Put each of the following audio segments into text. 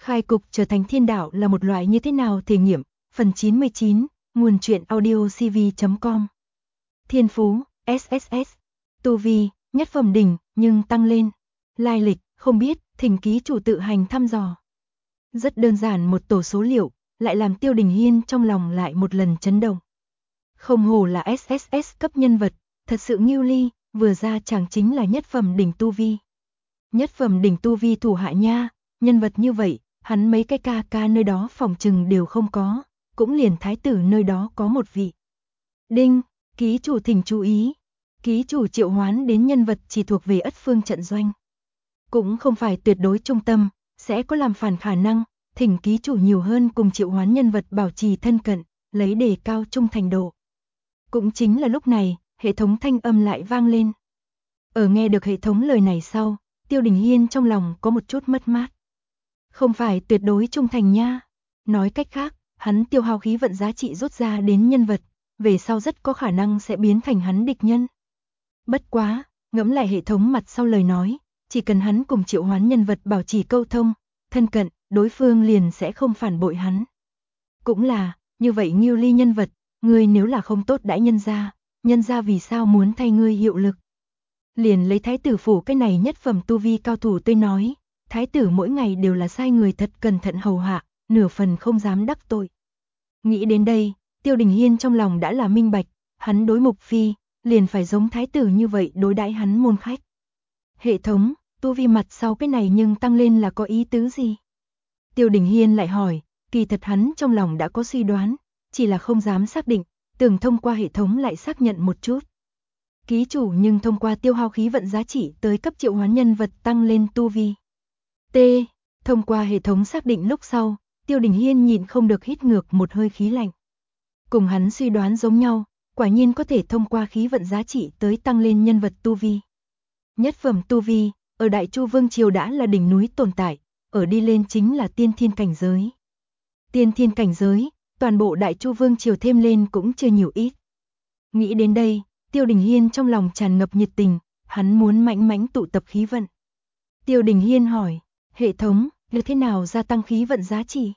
Khai cục trở thành thiên đạo là một loại như thế nào thể nghiệm, phần 99, nguồn truyện audio cv.com. Thiên phú, SSS. Tu vi, nhất phẩm đỉnh, nhưng tăng lên. Lai lịch, không biết, thỉnh ký chủ tự hành thăm dò. Rất đơn giản một tổ số liệu, lại làm Tiêu Đình Hiên trong lòng lại một lần chấn động. Không hổ là SSS cấp nhân vật, thật sự nghiêu ly, vừa ra chẳng chính là nhất phẩm đỉnh tu vi. Nhất phẩm đỉnh tu vi thủ hạ nha, nhân vật như vậy, hắn mấy cái ca nơi đó phòng trừng đều không có, cũng liền thái tử nơi đó có một vị. Đinh, ký chủ thỉnh chú ý, ký chủ triệu hoán đến nhân vật chỉ thuộc về Ất Phương trận doanh. Cũng không phải tuyệt đối trung tâm, sẽ có làm phản khả năng, thỉnh ký chủ nhiều hơn cùng triệu hoán nhân vật bảo trì thân cận, lấy đề cao trung thành độ. Cũng chính là lúc này, hệ thống thanh âm lại vang lên. Ở nghe được hệ thống lời này sau, Tiêu Đình Hiên trong lòng có một chút mất mát. Không phải tuyệt đối trung thành nha. Nói cách khác, hắn tiêu hao khí vận giá trị rút ra đến nhân vật, về sau rất có khả năng sẽ biến thành hắn địch nhân. Bất quá, ngẫm lại hệ thống mặt sau lời nói, chỉ cần hắn cùng triệu hoán nhân vật bảo trì câu thông, thân cận, đối phương liền sẽ không phản bội hắn. Cũng là, như vậy nghiêu ly nhân vật, ngươi nếu là không tốt đãi nhân gia vì sao muốn thay ngươi hiệu lực. Liền lấy thái tử phủ cái này nhất phẩm tu vi cao thủ tôi nói, thái tử mỗi ngày đều là sai người thật cẩn thận hầu hạ, nửa phần không dám đắc tội. Nghĩ đến đây, Tiêu Đình Hiên trong lòng đã là minh bạch, hắn đối Mục Phi, liền phải giống thái tử như vậy đối đãi hắn môn khách. Hệ thống, tu vi mặt sau cái này nhưng tăng lên là có ý tứ gì? Tiêu Đình Hiên lại hỏi, kỳ thật hắn trong lòng đã có suy đoán, chỉ là không dám xác định, tưởng thông qua hệ thống lại xác nhận một chút. Ký chủ nhưng thông qua tiêu hao khí vận giá trị tới cấp triệu hoán nhân vật tăng lên tu vi. T. Thông qua hệ thống xác định lúc sau, Tiêu Đình Hiên nhịn không được hít ngược một hơi khí lạnh. Cùng hắn suy đoán giống nhau, quả nhiên có thể thông qua khí vận giá trị tới tăng lên nhân vật tu vi. Nhất phẩm tu vi, ở Đại Chu Vương Triều đã là đỉnh núi tồn tại, ở đi lên chính là tiên thiên cảnh giới. Tiên thiên cảnh giới, toàn bộ Đại Chu Vương Triều thêm lên cũng chưa nhiều ít. Nghĩ đến đây, Tiêu Đình Hiên trong lòng tràn ngập nhiệt tình, hắn muốn mãnh mãnh tụ tập khí vận. Tiêu Đình Hiên hỏi, hệ thống, như thế nào gia tăng khí vận giá trị?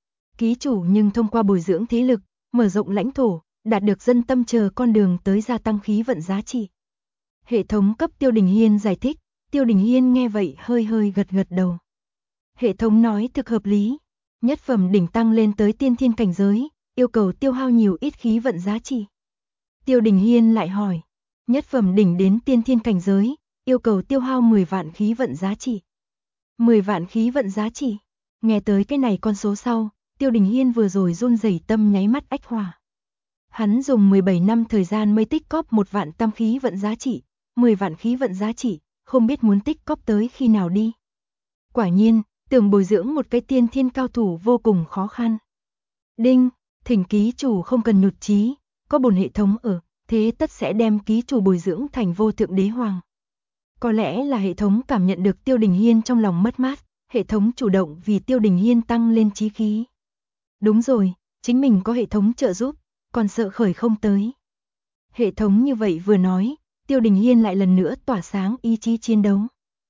Ký chủ nhưng thông qua bồi dưỡng thế lực, mở rộng lãnh thổ, đạt được dân tâm chờ con đường tới gia tăng khí vận giá trị. Hệ thống cấp Tiêu Đình Hiên giải thích, Tiêu Đình Hiên nghe vậy hơi gật đầu. Hệ thống nói thực hợp lý, nhất phẩm đỉnh tăng lên tới tiên thiên cảnh giới, yêu cầu tiêu hao nhiều ít khí vận giá trị. Tiêu Đình Hiên lại hỏi, nhất phẩm đỉnh đến tiên thiên cảnh giới, yêu cầu tiêu hao 10 vạn khí vận giá trị. 10 vạn khí vận giá trị, nghe tới cái này con số sau, Tiêu Đình Hiên vừa rồi run rẩy tâm nháy mắt ách hòa. Hắn dùng 17 năm thời gian mới tích cóp 1 vạn tam khí vận giá trị, 10 vạn khí vận giá trị, không biết muốn tích cóp tới khi nào đi. Quả nhiên, tưởng bồi dưỡng một cái tiên thiên cao thủ vô cùng khó khăn. Đinh, thỉnh ký chủ không cần nhụt chí, có bổn hệ thống ở, thế tất sẽ đem ký chủ bồi dưỡng thành vô thượng đế hoàng. Có lẽ là hệ thống cảm nhận được Tiêu Đình Hiên trong lòng mất mát, hệ thống chủ động vì Tiêu Đình Hiên tăng lên chí khí. Đúng rồi, chính mình có hệ thống trợ giúp, còn sợ khởi không tới. Hệ thống như vậy vừa nói, Tiêu Đình Hiên lại lần nữa tỏa sáng ý chí chiến đấu.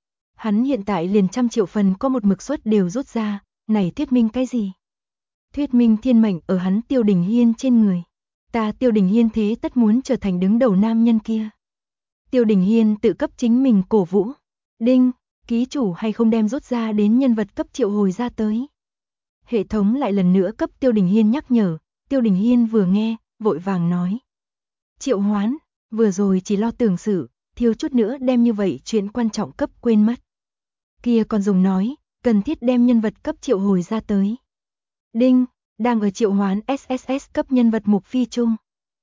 Hắn hiện tại liền 100 triệu phần có một mực suất đều rút ra, này thuyết minh cái gì? Thuyết minh thiên mệnh ở hắn Tiêu Đình Hiên trên người. Ta Tiêu Đình Hiên thế tất muốn trở thành đứng đầu nam nhân kia. Tiêu Đình Hiên tự cấp chính mình cổ vũ. Đinh, ký chủ hay không đem rút ra đến nhân vật cấp triệu hồi ra tới. Hệ thống lại lần nữa cấp Tiêu Đình Hiên nhắc nhở, Tiêu Đình Hiên vừa nghe, vội vàng nói. Triệu hoán, vừa rồi chỉ lo tưởng sự, thiếu chút nữa đem như vậy chuyện quan trọng cấp quên mất. Kia còn dùng nói, cần thiết đem nhân vật cấp triệu hồi ra tới. Đinh, đang ở triệu hoán SSS cấp nhân vật Mục Phi chung.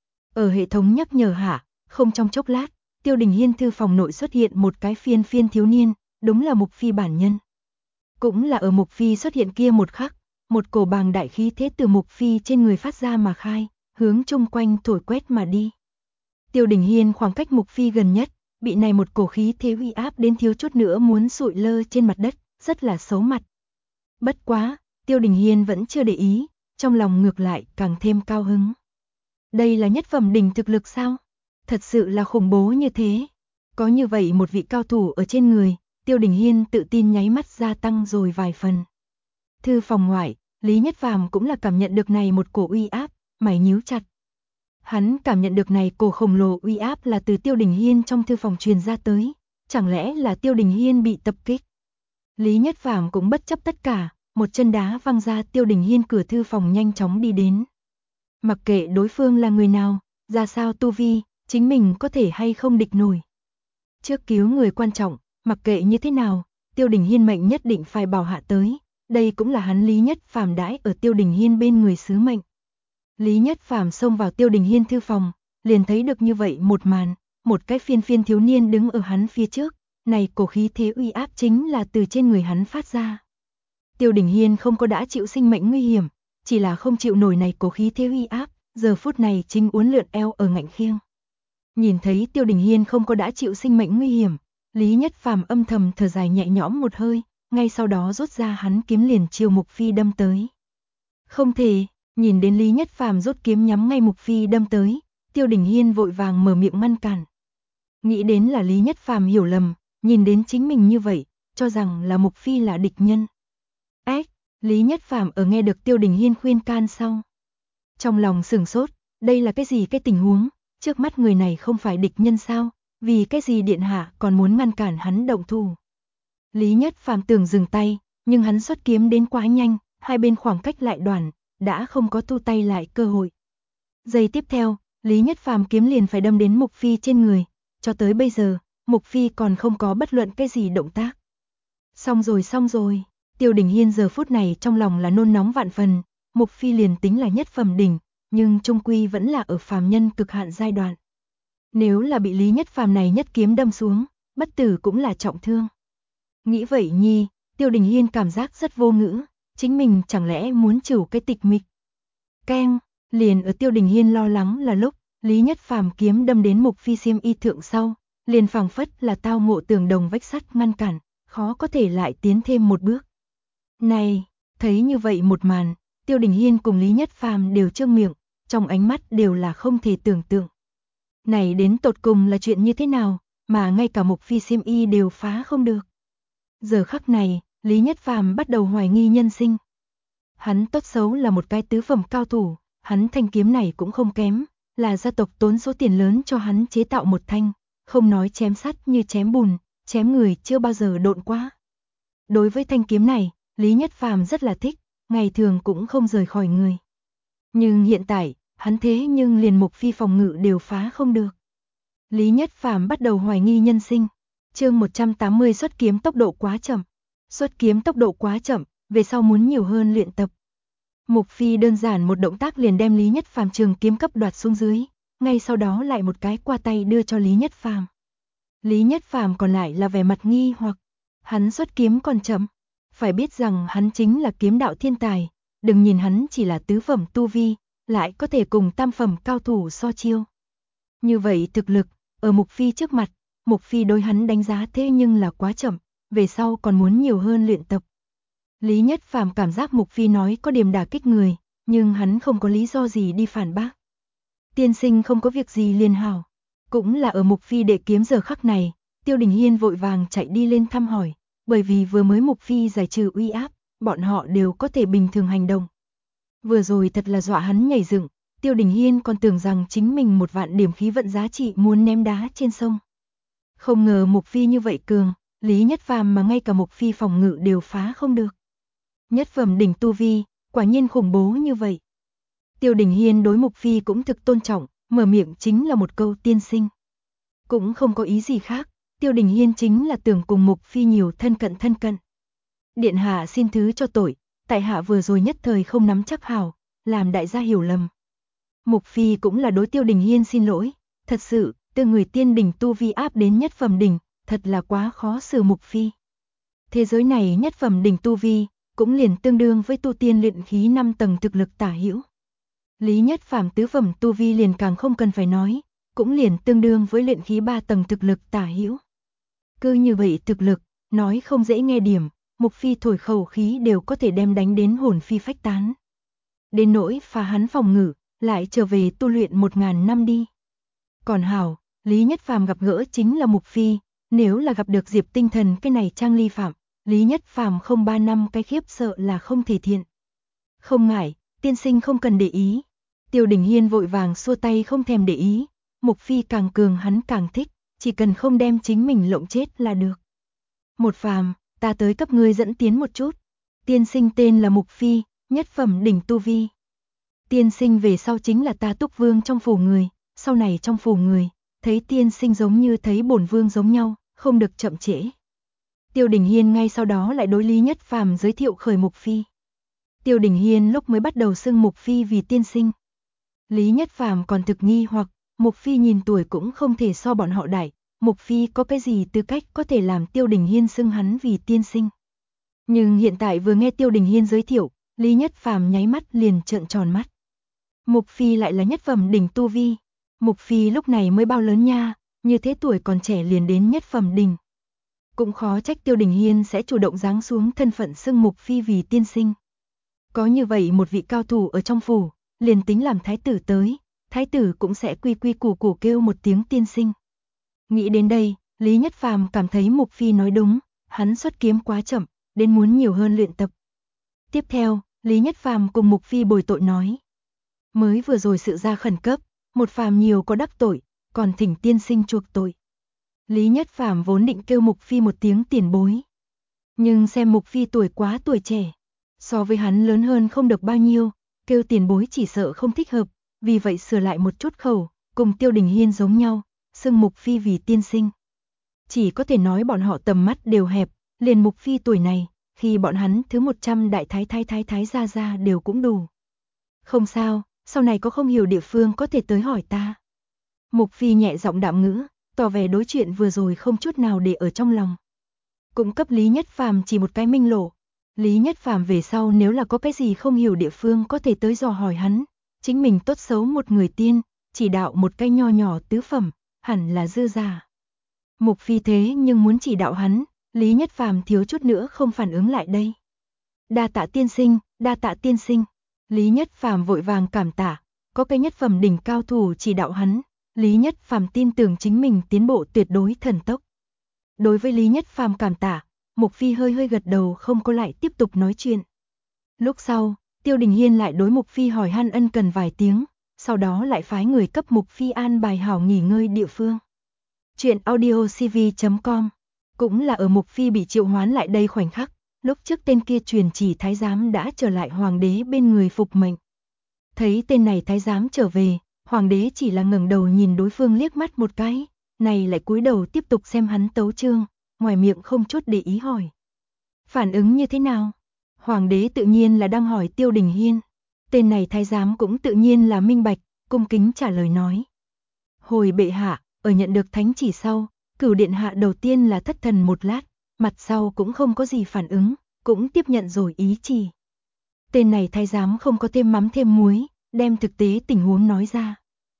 Ở hệ thống nhắc nhở hạ, không trong chốc lát, Tiêu Đình Hiên thư phòng nội xuất hiện một cái phiên thiếu niên, đúng là Mục Phi bản nhân. Cũng là ở Mục Phi xuất hiện kia một khắc, một cổ bàng đại khí thế từ Mục Phi trên người phát ra mà khai, hướng chung quanh thổi quét mà đi. Tiêu Đình Hiên khoảng cách Mục Phi gần nhất, bị này một cổ khí thế uy áp đến thiếu chút nữa muốn sụi lơ trên mặt đất, rất là xấu mặt. Bất quá, Tiêu Đình Hiên vẫn chưa để ý, trong lòng ngược lại càng thêm cao hứng. Đây là nhất phẩm đỉnh thực lực sao? Thật sự là khủng bố như thế. Có như vậy một vị cao thủ ở trên người, Tiêu Đình Hiên tự tin nháy mắt gia tăng rồi vài phần. Thư phòng ngoại, Lý Nhất Phàm cũng là cảm nhận được này một cổ uy áp, mày nhíu chặt. Hắn cảm nhận được này cổ khổng lồ uy áp là từ Tiêu Đình Hiên trong thư phòng truyền ra tới, chẳng lẽ là Tiêu Đình Hiên bị tập kích? Lý Nhất Phàm cũng bất chấp tất cả, một chân đá văng ra Tiêu Đình Hiên cửa thư phòng nhanh chóng đi đến. Mặc kệ đối phương là người nào, ra sao tu vi, chính mình có thể hay không địch nổi. Trước cứu người quan trọng, mặc kệ như thế nào, Tiêu Đình Hiên mệnh nhất định phải bảo hạ tới, đây cũng là hắn Lý Nhất Phàm đãi ở Tiêu Đình Hiên bên người sứ mệnh. Lý Nhất Phàm xông vào Tiêu Đình Hiên thư phòng, liền thấy được như vậy một màn, một cái phiên phiên thiếu niên đứng ở hắn phía trước, này cổ khí thế uy áp chính là từ trên người hắn phát ra. Tiêu Đình Hiên không có đã chịu sinh mệnh nguy hiểm, chỉ là không chịu nổi này cổ khí thế uy áp, giờ phút này chính uốn lượn eo ở ngạnh khiêng. Nhìn thấy Tiêu Đình Hiên không có đã chịu sinh mệnh nguy hiểm, Lý Nhất Phàm âm thầm thở dài nhẹ nhõm một hơi, ngay sau đó rút ra hắn kiếm liền chiều Mục Phi đâm tới. Không thể, nhìn đến Lý Nhất Phàm rút kiếm nhắm ngay Mục Phi đâm tới, Tiêu Đình Hiên vội vàng mở miệng ngăn cản. Nghĩ đến là Lý Nhất Phàm hiểu lầm, nhìn đến chính mình như vậy, cho rằng là Mục Phi là địch nhân. Lý Nhất Phàm ở nghe được Tiêu Đình Hiên khuyên can sau, trong lòng sửng sốt, đây là cái gì cái tình huống, trước mắt người này không phải địch nhân sao, vì cái gì điện hạ còn muốn ngăn cản hắn động thủ. Lý Nhất Phàm tưởng dừng tay, nhưng hắn xuất kiếm đến quá nhanh, hai bên khoảng cách lại đoạn, đã không có thu tay lại cơ hội. Giây tiếp theo, Lý Nhất Phàm kiếm liền phải đâm đến Mục Phi trên người, cho tới bây giờ, Mục Phi còn không có bất luận cái gì động tác. Xong rồi. Tiêu Đình Hiên giờ phút này trong lòng là nôn nóng vạn phần, Mục Phi liền tính là nhất phẩm đỉnh, nhưng trung quy vẫn là ở phàm nhân cực hạn giai đoạn. Nếu là bị Lý Nhất Phàm này nhất kiếm đâm xuống, bất tử cũng là trọng thương. Nghĩ vậy nhi, Tiêu Đình Hiên cảm giác rất vô ngữ, chính mình chẳng lẽ muốn trừ cái tịch mịch. Keng, liền ở Tiêu Đình Hiên lo lắng là lúc, Lý Nhất Phàm kiếm đâm đến Mục Phi xiêm y thượng sau, liền phảng phất là tao ngộ tường đồng vách sắt ngăn cản, khó có thể lại tiến thêm một bước. Này, thấy như vậy một màn, Tiêu Đình Hiên cùng Lý Nhất Phàm đều trương miệng, trong ánh mắt đều là không thể tưởng tượng. Này đến tột cùng là chuyện như thế nào, mà ngay cả Mục Phi xiêm y đều phá không được. Giờ khắc này, Lý Nhất Phàm bắt đầu hoài nghi nhân sinh. Hắn tốt xấu là một cái tứ phẩm cao thủ, hắn thanh kiếm này cũng không kém, là gia tộc tốn số tiền lớn cho hắn chế tạo một thanh, không nói chém sắt như chém bùn, chém người chưa bao giờ độn quá. Đối với thanh kiếm này, Lý Nhất Phàm rất là thích, ngày thường cũng không rời khỏi người. Nhưng hiện tại, hắn thế nhưng liền Mục Phi phòng ngự đều phá không được. Lý Nhất Phàm bắt đầu hoài nghi nhân sinh. Chương 180 xuất kiếm tốc độ quá chậm. Xuất kiếm tốc độ quá chậm, về sau muốn nhiều hơn luyện tập. Mục Phi đơn giản một động tác liền đem Lý Nhất Phàm trường kiếm cấp đoạt xuống dưới, ngay sau đó lại một cái qua tay đưa cho Lý Nhất Phàm. Lý Nhất Phàm còn lại là vẻ mặt nghi hoặc, hắn xuất kiếm còn chậm, phải biết rằng hắn chính là kiếm đạo thiên tài, đừng nhìn hắn chỉ là tứ phẩm tu vi, lại có thể cùng tam phẩm cao thủ so chiêu. Như vậy thực lực, ở Mục Phi trước mặt, Mục Phi đối hắn đánh giá thế nhưng là quá chậm, về sau còn muốn nhiều hơn luyện tập. Lý Nhất Phàm cảm giác Mục Phi nói có điểm đả kích người, nhưng hắn không có lý do gì đi phản bác. Tiên sinh không có việc gì liền hảo. Cũng là ở Mục Phi đệ kiếm giờ khắc này, Tiêu Đình Hiên vội vàng chạy đi lên thăm hỏi, bởi vì vừa mới Mục Phi giải trừ uy áp, bọn họ đều có thể bình thường hành động. Vừa rồi thật là dọa hắn nhảy dựng, Tiêu Đình Hiên còn tưởng rằng chính mình một vạn điểm khí vận giá trị muốn ném đá trên sông. Không ngờ Mục Phi như vậy cường, Lý Nhất Phàm mà ngay cả Mục Phi phòng ngự đều phá không được. Nhất phẩm đỉnh tu vi, quả nhiên khủng bố như vậy. Tiêu Đình Hiên đối Mục Phi cũng thực tôn trọng, mở miệng chính là một câu tiên sinh. Cũng không có ý gì khác, Tiêu Đình Hiên chính là tưởng cùng Mục Phi nhiều thân cận. Điện hạ xin thứ cho tội, tại hạ vừa rồi nhất thời không nắm chắc hảo, làm đại gia hiểu lầm. Mục Phi cũng là đối Tiêu Đình Hiên xin lỗi, thật sự, từ người tiên đỉnh tu vi áp đến nhất phẩm đỉnh, thật là quá khó xử Mục Phi. Thế giới này nhất phẩm đỉnh tu vi, cũng liền tương đương với tu tiên luyện khí 5 tầng thực lực tả hữu. Lý Nhất Phàm tứ phẩm tu vi liền càng không cần phải nói, cũng liền tương đương với luyện khí 3 tầng thực lực tả hữu. Cứ như vậy thực lực, nói không dễ nghe điểm, Mục Phi thổi khẩu khí đều có thể đem đánh đến hồn phi phách tán. Đến nỗi phá hắn phòng ngự, lại trở về tu luyện 1000 năm đi. Còn hảo, Lý Nhất Phàm gặp gỡ chính là Mục Phi, nếu là gặp được Diệp Tinh Thần cái này trang ly phạm, Lý Nhất Phàm không 3 năm cái khiếp sợ là không thể thiện. Không ngại, tiên sinh không cần để ý. Tiêu Đình Hiên vội vàng xua tay không thèm để ý, Mục Phi càng cường hắn càng thích, chỉ cần không đem chính mình lộng chết là được. Một Phàm, ta tới cấp ngươi dẫn tiến một chút. Tiên sinh tên là Mục Phi, nhất phẩm đỉnh tu vi. Tiên sinh về sau chính là ta Túc Vương trong phủ người, sau này trong phủ người, thấy tiên sinh giống như thấy bổn vương giống nhau, không được chậm trễ. Tiêu Đình Hiên ngay sau đó lại đối Lý Nhất Phàm giới thiệu khởi Mục Phi. Tiêu Đình Hiên lúc mới bắt đầu xưng Mục Phi vì tiên sinh. Lý Nhất Phàm còn thực nghi hoặc, Mục Phi nhìn tuổi cũng không thể so bọn họ đại, Mục Phi có cái gì tư cách có thể làm Tiêu Đình Hiên xưng hắn vì tiên sinh. Nhưng hiện tại vừa nghe Tiêu Đình Hiên giới thiệu, Lý Nhất Phàm nháy mắt liền trợn tròn mắt. Mục Phi lại là nhất phẩm đỉnh tu vi. Mục Phi lúc này mới bao lớn nha, như thế tuổi còn trẻ liền đến nhất phẩm đỉnh. Cũng khó trách Tiêu Đình Hiên sẽ chủ động giáng xuống thân phận xưng Mục Phi vì tiên sinh. Có như vậy một vị cao thủ ở trong phủ, liền tính làm thái tử tới, thái tử cũng sẽ quy quy củ củ kêu một tiếng tiên sinh. Nghĩ đến đây, Lý Nhất Phàm cảm thấy Mục Phi nói đúng, hắn xuất kiếm quá chậm, đến muốn nhiều hơn luyện tập. Tiếp theo, Lý Nhất Phàm cùng Mục Phi bồi tội nói. Mới vừa rồi sự ra khẩn cấp, một Phàm nhiều có đắc tội, còn thỉnh tiên sinh chuộc tội. Lý Nhất Phàm vốn định kêu Mục Phi một tiếng tiền bối. Nhưng xem Mục Phi tuổi quá tuổi trẻ, so với hắn lớn hơn không được bao nhiêu, kêu tiền bối chỉ sợ không thích hợp, vì vậy sửa lại một chút khẩu, cùng Tiêu Đình Hiên giống nhau, xưng Mục Phi vì tiên sinh. Chỉ có thể nói bọn họ tầm mắt đều hẹp, liền Mục Phi tuổi này, khi bọn hắn thứ 100 đại thái gia đều cũng đủ. Không sao, sau này có không hiểu địa phương có thể tới hỏi ta. Mục Phi nhẹ giọng đạm ngữ, tỏ vẻ đối chuyện vừa rồi không chút nào để ở trong lòng. Cũng cấp Lý Nhất Phàm chỉ một cái minh lộ. Lý Nhất Phàm về sau nếu là có cái gì không hiểu địa phương có thể tới dò hỏi hắn, chính mình tốt xấu một người tiên, chỉ đạo một cái nho nhỏ tứ phẩm, hẳn là dư giả. Mục Phi thế nhưng muốn chỉ đạo hắn, Lý Nhất Phàm thiếu chút nữa không phản ứng lại đây. Đa tạ tiên sinh, đa tạ tiên sinh. Lý Nhất Phàm vội vàng cảm tạ, có cái nhất phẩm đỉnh cao thủ chỉ đạo hắn, Lý Nhất Phàm tin tưởng chính mình tiến bộ tuyệt đối thần tốc. Đối với Lý Nhất Phàm cảm tạ, Mục Phi hơi gật đầu không có lại tiếp tục nói chuyện. Lúc sau, Tiêu Đình Hiên lại đối Mục Phi hỏi han ân cần vài tiếng, sau đó lại phái người cấp Mục Phi an bài hảo nghỉ ngơi địa phương. Chuyện audiocv.com. Cũng là ở Mục Phi bị triệu hoán lại đây khoảnh khắc, lúc trước tên kia truyền chỉ thái giám đã trở lại hoàng đế bên người phục mệnh. Thấy tên này thái giám trở về, hoàng đế chỉ là ngẩng đầu nhìn đối phương liếc mắt một cái, này lại cúi đầu tiếp tục xem hắn tấu chương, ngoài miệng không chút để ý hỏi. Phản ứng như thế nào? Hoàng đế tự nhiên là đang hỏi Tiêu Đình Hiên. Tên này thái giám cũng tự nhiên là minh bạch, cung kính trả lời nói. Hồi bệ hạ, ở nhận được thánh chỉ sau, Cửu điện hạ đầu tiên là thất thần một lát, mặt sau cũng không có gì phản ứng, cũng tiếp nhận rồi ý chỉ. Tên này thái giám không có thêm mắm thêm muối, đem thực tế tình huống nói ra.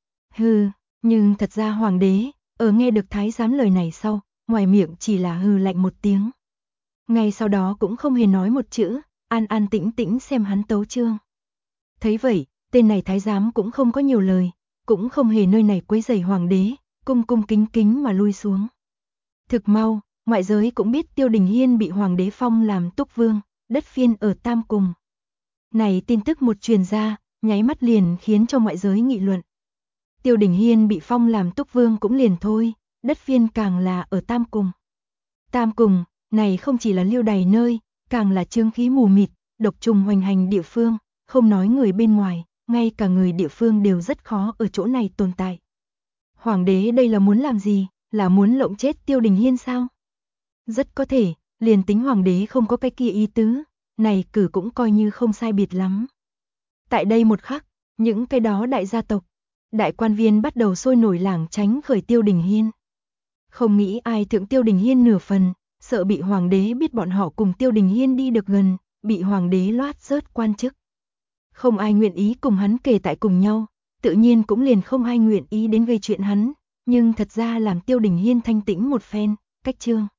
Hừ, nhưng thật ra hoàng đế, ở nghe được thái giám lời này sau, ngoài miệng chỉ là hừ lạnh một tiếng. Ngay sau đó cũng không hề nói một chữ, an tĩnh tĩnh xem hắn tấu chương. Thấy vậy, tên này thái giám cũng không có nhiều lời, cũng không hề nơi này quấy rầy hoàng đế, cung kính mà lui xuống. Thực mau, ngoại giới cũng biết Tiêu Đình Hiên bị hoàng đế phong làm túc vương, đất phiên ở Tam Cùng. Này tin tức một truyền ra, nháy mắt liền khiến cho ngoại giới nghị luận. Tiêu Đình Hiên bị phong làm túc vương cũng liền thôi, đất phiên càng là ở Tam Cùng. Tam Cùng, này không chỉ là lưu đày nơi, càng là chương khí mù mịt, độc trùng hoành hành địa phương, không nói người bên ngoài, ngay cả người địa phương đều rất khó ở chỗ này tồn tại. Hoàng đế đây là muốn làm gì, là muốn lộng chết Tiêu Đình Hiên sao? Rất có thể, liền tính hoàng đế không có cái kia ý tứ, này cử cũng coi như không sai biệt lắm. Tại đây một khắc, những cái đó đại gia tộc, đại quan viên bắt đầu sôi nổi lảng tránh khởi Tiêu Đình Hiên. Không nghĩ ai thượng Tiêu Đình Hiên nửa phần, sợ bị hoàng đế biết bọn họ cùng Tiêu Đình Hiên đi được gần, bị hoàng đế loát rớt quan chức. Không ai nguyện ý cùng hắn kề tại cùng nhau, tự nhiên cũng liền không ai nguyện ý đến gây chuyện hắn, nhưng thật ra làm Tiêu Đình Hiên thanh tĩnh một phen, cách chương.